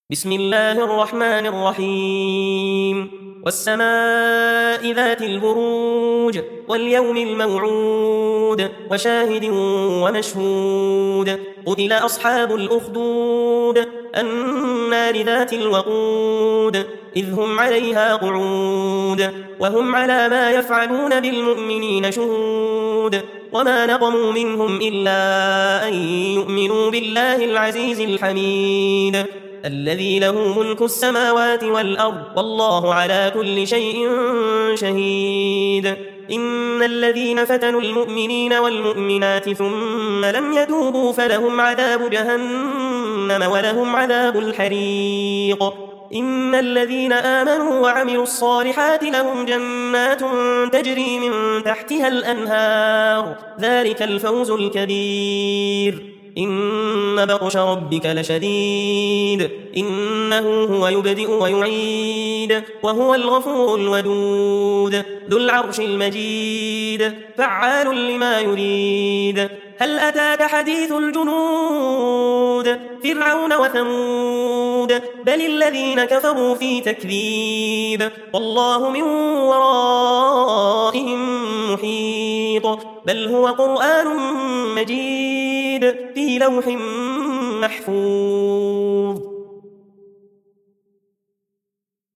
بسم الله الرحمن الرحيم والسماء ذات البروج واليوم الموعود وشاهد ومشهود قتل أصحاب الأخدود النار ذات الوقود إذ هم عليها قعود وهم على ما يفعلون بالمؤمنين شهود وما نقموا منهم إلا أن يؤمنوا بالله العزيز الحميد الذي له ملك السماوات والأرض والله على كل شيء شهيد إن الذين فتنوا المؤمنين والمؤمنات ثم لم يتوبوا فلهم عذاب جهنم ولهم عذاب الحريق إن الذين آمنوا وعملوا الصالحات لهم جنات تجري من تحتها الأنهار ذلك الفوز الكبير إن بطش ربك لشديد إنه هو يبدئ ويعيد وهو الغفور الودود ذو العرش المجيد فعال لما يريد هل أتاك حديث الجنود فرعون وثمود بل الذين كفروا في تكذيب والله من ورائهم محيط بل هو قرآن مجيد في لوح محفوظ